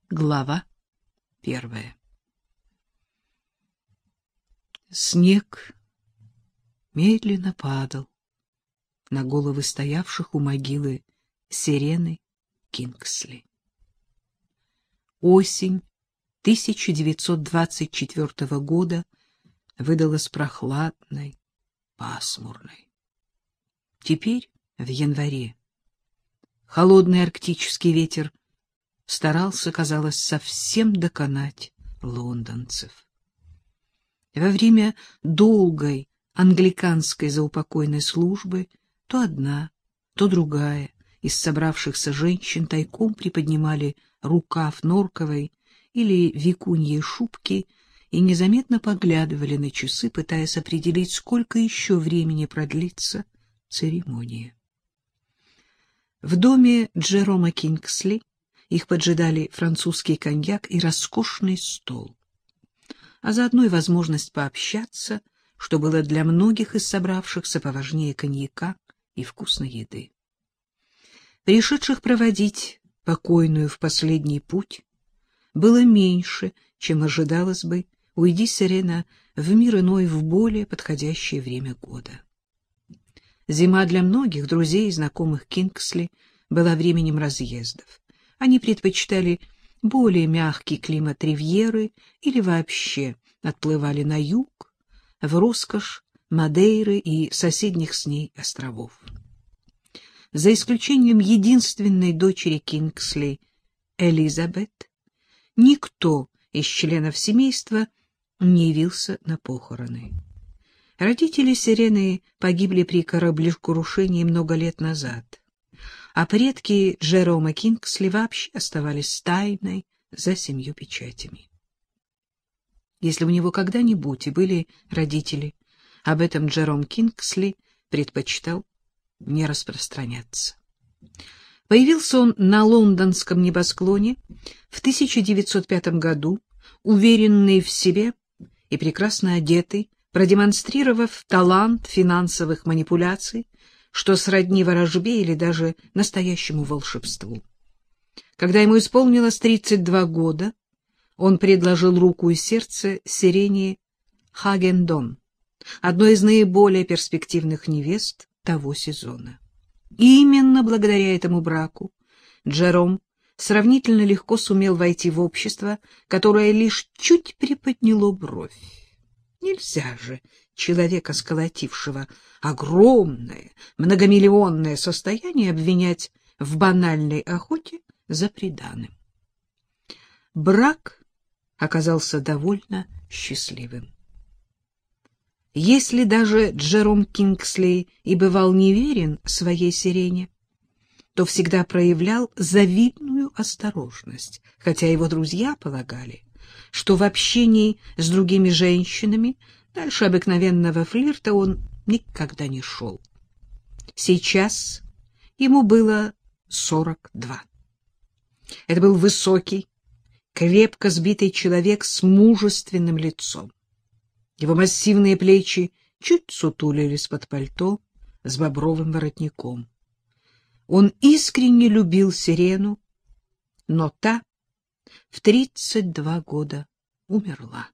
Глава 1. Снег медленно падал на головы стоявших у могилы Сирены Кингсли. Осень 1924 года выдалась прохладной, пасмурной. Теперь, в январе, холодный арктический ветер старался, казалось, совсем доконать лондонцев. Во время долгой англиканской заупокойной службы то одна, то другая из собравшихся женщин тайком приподнимали рукав норковой или викуньей шубки и незаметно поглядывали на часы, пытаясь определить, сколько еще времени продлится церемония. В доме Джерома Кингсли их поджидали французский коньяк и роскошный стол, а заодно и возможность пообщаться, что было для многих из собравшихся поважнее коньяка и вкусной еды. Пришедших проводить покойную в последний путь было меньше, чем ожидалось бы, уйди Сирена в мир иной в более подходящее время года. Зима для многих друзей и знакомых Кингсли была временем разъездов. Они предпочитали более мягкий климат Ривьеры или вообще отплывали на юг, в роскошь Мадейры и соседних с ней островов. За исключением единственной дочери Кингсли, Элизабет, никто из членов семейства не явился на похороны. Родители Сирены погибли при кораблекрушении много лет назад, а предки Джерома Кингсли вообще оставались тайной за 7 печатями. Если у него когда-нибудь и были родители, об этом Джером Кингсли предпочитал не распространяться. Появился он на лондонском небосклоне в 1905 году, уверенный в себе и прекрасно одетый, продемонстрировав талант финансовых манипуляций, что сродни ворожбе или даже настоящему волшебству. Когда ему исполнилось 32 года, он предложил руку и сердце Сирене Хагендон, одной из наиболее перспективных невест того сезона. И именно благодаря этому браку Джером сравнительно легко сумел войти в общество, которое лишь чуть приподняло бровь. Нельзя же человека, сколотившего огромное, многомиллионное состояние, обвинять в банальной охоте за приданым. Брак оказался довольно счастливым. Если даже Джером Кингсли и бывал неверен своей Сирене, то всегда проявлял завидную осторожность, хотя его друзья полагали, что в общении с другими женщинами дальше обыкновенного флирта он никогда не шел. Сейчас ему было 42. Это был высокий, крепко сбитый человек с мужественным лицом. Его массивные плечи чуть сутулились под пальто с бобровым воротником. Он искренне любил Сирену, но та в 32 года умерла.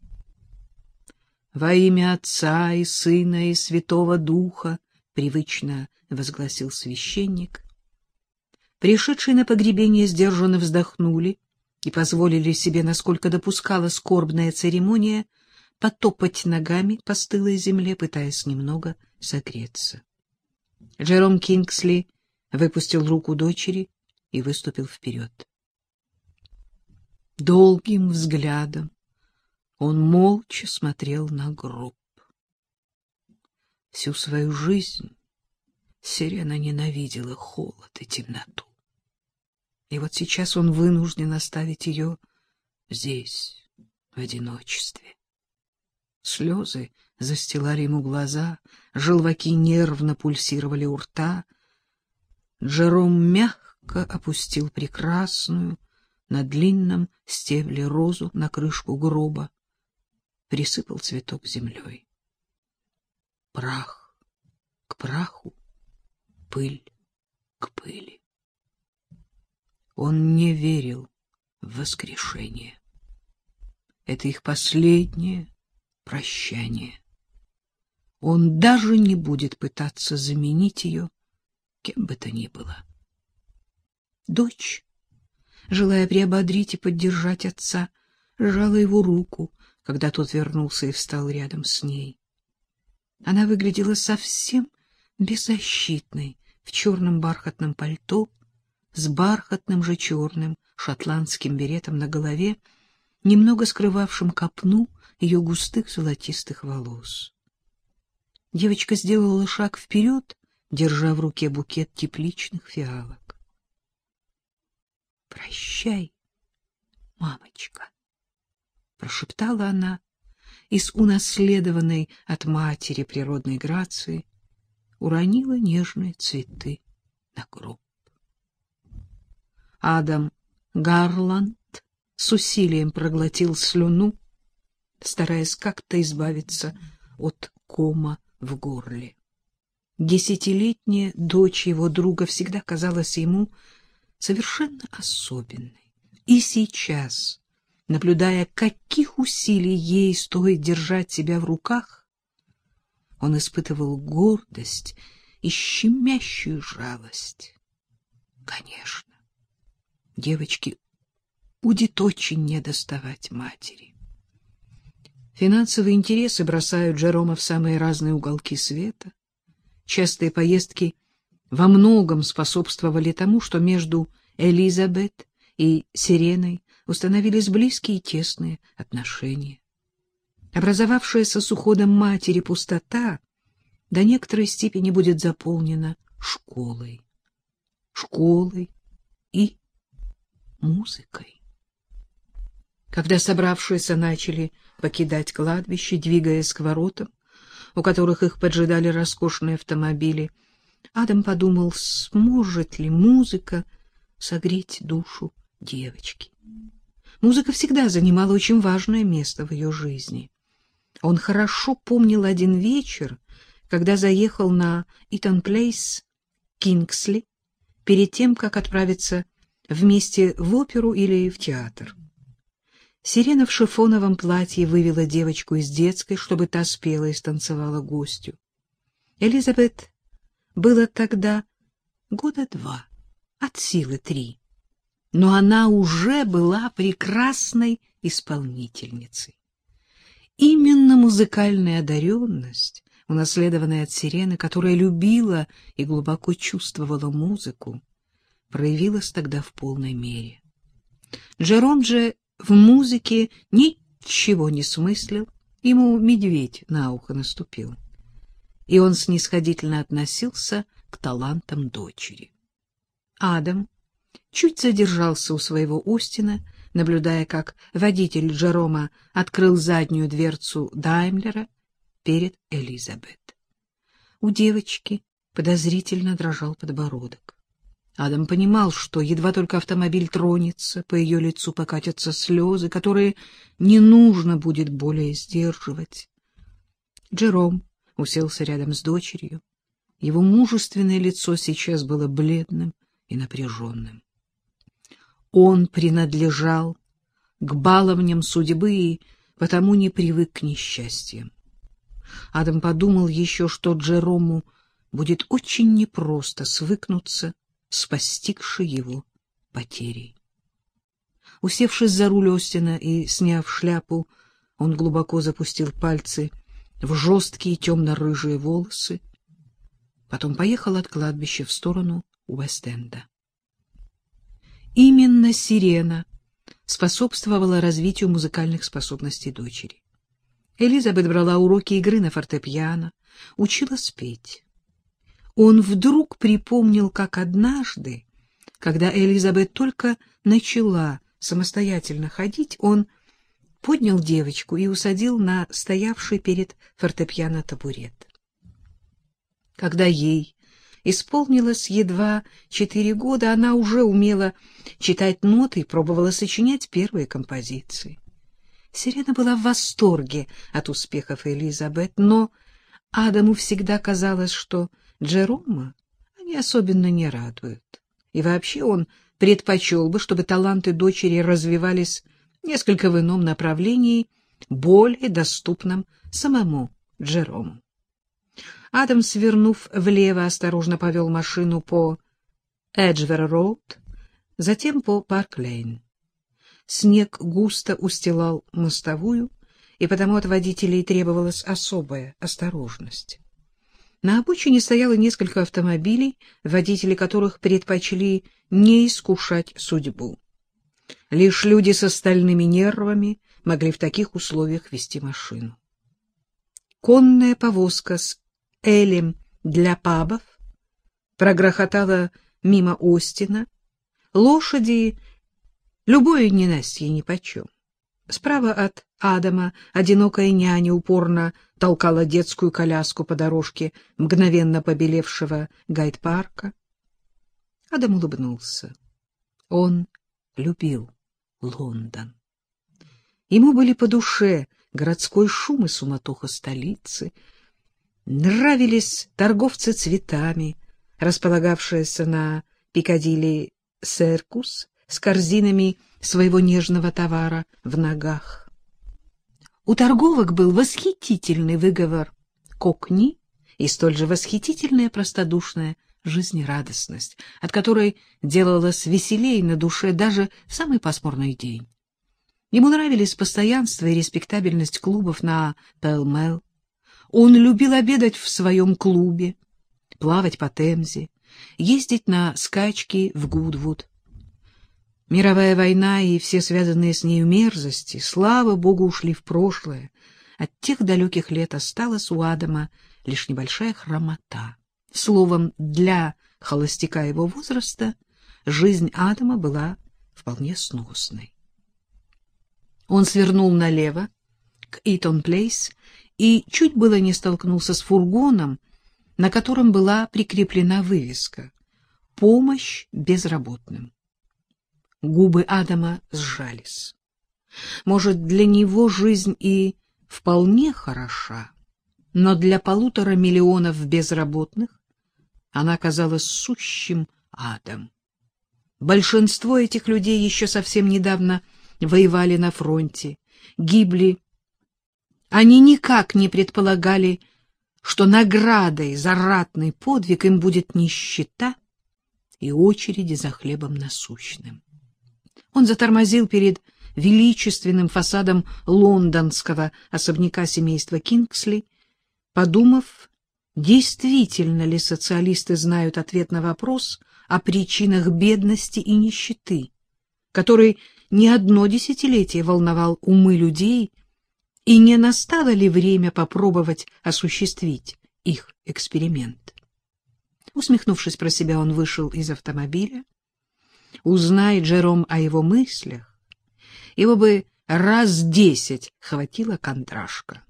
«Во имя Отца и Сына и Святого Духа», — привычно возгласил священник. Пришедшие на погребение сдержанно вздохнули и позволили себе, насколько допускала скорбная церемония, потопать ногами по стылой земле, пытаясь немного согреться. Джером Кингсли выпустил руку дочери и выступил вперед. Долгим взглядом он молча смотрел на гроб. Всю свою жизнь Сирена ненавидела холод и темноту. И вот сейчас он вынужден оставить ее здесь, в одиночестве. Слезы застилали ему глаза, желваки нервно пульсировали у рта. Джером мягко опустил прекрасную на длинном стебле розу на крышку гроба, присыпал цветок землей. Прах к праху, пыль к пыли. Он не верил в воскрешение. Это их последнее прощание. Он даже не будет пытаться заменить ее кем бы то ни было. Дочь, желая приободрить и поддержать отца, сжала его руку, когда тот вернулся и встал рядом с ней. Она выглядела совсем беззащитной в черном бархатном пальто, с бархатным же черным шотландским беретом на голове, немного скрывавшим копну ее густых золотистых волос. Девочка сделала шаг вперед, держа в руке букет тепличных фиалок. — Прощай, мамочка, — прошептала она, и с унаследованной от матери природной грацией уронила нежные цветы на гроб. Адам Гарланд с усилием проглотил слюну, стараясь как-то избавиться от кома в горле. Десятилетняя дочь его друга всегда казалась ему совершенно особенной. И сейчас, наблюдая, каких усилий ей стоит держать себя в руках, он испытывал гордость и щемящую жалость. Конечно, девочке будет очень недоставать матери. Финансовые интересы бросают Джерома в самые разные уголки света. Частые поездки во многом способствовали тому, что между Элизабет и Сиреной установились близкие и тесные отношения. Образовавшаяся с уходом матери пустота до некоторой степени будет заполнена школой. Школой и музыкой. Когда собравшиеся начали покидать кладбище, двигаясь к воротам, у которых их поджидали роскошные автомобили, Адам подумал, сможет ли музыка согреть душу девочки. Музыка всегда занимала очень важное место в ее жизни. Он хорошо помнил один вечер, когда заехал на Итон-Плейс, Кингсли, перед тем, как отправиться вместе в оперу или в театр. Сирена в шифоновом платье вывела девочку из детской, чтобы та спела и станцевала гостю. Элизабет было тогда 2 года, от силы 3, но она уже была прекрасной исполнительницей. Именно музыкальная одаренность, унаследованная от Сирены, которая любила и глубоко чувствовала музыку, проявилась тогда в полной мере. Джером же в музыке ничего не смыслил, ему медведь на ухо наступил, и он снисходительно относился к талантам дочери. Адам чуть задержался у своего Остина, наблюдая, как водитель Джерома открыл заднюю дверцу Даймлера перед Элизабет. У девочки подозрительно дрожал подбородок. Адам понимал, что едва только автомобиль тронется, по ее лицу покатятся слезы, которые не нужно будет более сдерживать. Джером уселся рядом с дочерью. Его мужественное лицо сейчас было бледным и напряженным. Он принадлежал к баловням судьбы и потому не привык к несчастьям. Адам подумал еще, что Джерому будет очень непросто свыкнуться с постигшей его потерей. Усевшись за руль Остина и сняв шляпу, он глубоко запустил пальцы в жесткие темно-рыжие волосы, потом поехал от кладбища в сторону Уэст-Энда. Именно Сирена способствовала развитию музыкальных способностей дочери. Элизабет брала уроки игры на фортепиано, училась петь. Он вдруг припомнил, как однажды, когда Элизабет только начала самостоятельно ходить, он поднял девочку и усадил на стоявший перед фортепиано табурет. Когда ей исполнилось едва 4 года, она уже умела читать ноты и пробовала сочинять первые композиции. Сирена была в восторге от успехов Элизабет, но Адаму всегда казалось, что Джерома они особенно не радуют. И вообще он предпочел бы, чтобы таланты дочери развивались несколько в ином направлении, более доступном самому Джерому. Адам, свернув влево, осторожно повел машину по Эджвер-роуд, затем по Парк-лейн. Снег густо устилал мостовую, и потому от водителей требовалась особая осторожность. На обочине стояло несколько автомобилей, водители которых предпочли не искушать судьбу. Лишь люди с остальными нервами могли в таких условиях вести машину. Конная повозка с элем для пабов прогрохотала мимо Остина. Лошади любое ненастье нипочем. Справа от Адама одинокая няня упорно толкала детскую коляску по дорожке мгновенно побелевшего Гайд-парка. Адам улыбнулся. Он любил Лондон. Ему были по душе городской шум и суматоха столицы, нравились торговцы цветами, располагавшиеся на Пикадилли Серкус с корзинами своего нежного товара в ногах. У торговок был восхитительный выговор кокни и столь же восхитительная простодушная жизнерадостность, от которой делалось веселей на душе даже в самый пасмурный день. Ему нравились постоянство и респектабельность клубов на Пэлмэл. Он любил обедать в своем клубе, плавать по Темзе, ездить на скачки в Гудвуд. Мировая война и все связанные с нею мерзости, слава богу, ушли в прошлое. От тех далеких лет осталась у Адама лишь небольшая хромота. Словом, для холостяка его возраста жизнь Адама была вполне сносной. Он свернул налево к Итон-Плейс и чуть было не столкнулся с фургоном, на котором была прикреплена вывеска «Помощь безработным». Губы Адама сжались. Может, для него жизнь и вполне хороша, но для 1,5 миллиона безработных она казалась сущим адом. Большинство этих людей еще совсем недавно воевали на фронте, гибли. Они никак не предполагали, что наградой за ратный подвиг им будет нищета и очереди за хлебом насущным. Он затормозил перед величественным фасадом лондонского особняка семейства Кингсли, подумав, действительно ли социалисты знают ответ на вопрос о причинах бедности и нищеты, который не одно десятилетие волновал умы людей, и не настало ли время попробовать осуществить их эксперимент. Усмехнувшись про себя, он вышел из автомобиля. Узнай Джером о его мыслях, его бы раз 10 хватило кондрашка.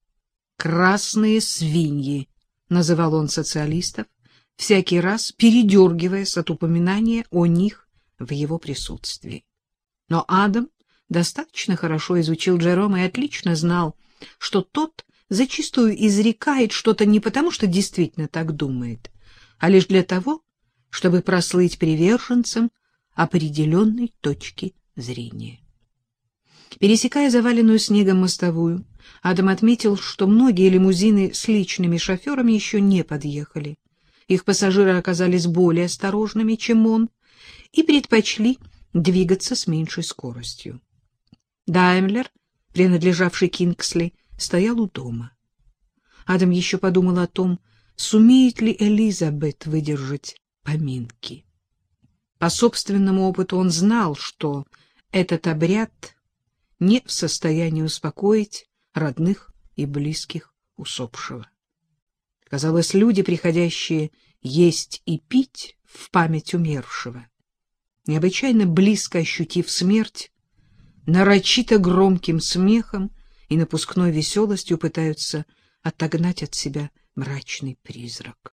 «Красные свиньи», — называл он социалистов, всякий раз передергиваясь от упоминания о них в его присутствии. Но Адам достаточно хорошо изучил Джерома и отлично знал, что тот зачастую изрекает что-то не потому, что действительно так думает, а лишь для того, чтобы прослыть приверженцем определенной точки зрения. Пересекая заваленную снегом мостовую, Адам отметил, что многие лимузины с личными шоферами еще не подъехали. Их пассажиры оказались более осторожными, чем он, и предпочли двигаться с меньшей скоростью. Даймлер, принадлежавший Кингсли, стоял у дома. Адам еще подумал о том, сумеет ли Элизабет выдержать поминки. По собственному опыту он знал, что этот обряд не в состоянии успокоить родных и близких усопшего. Казалось, люди, приходящие есть и пить в память умершего, необычайно близко ощутив смерть, нарочито громким смехом и напускной веселостью пытаются отогнать от себя мрачный призрак.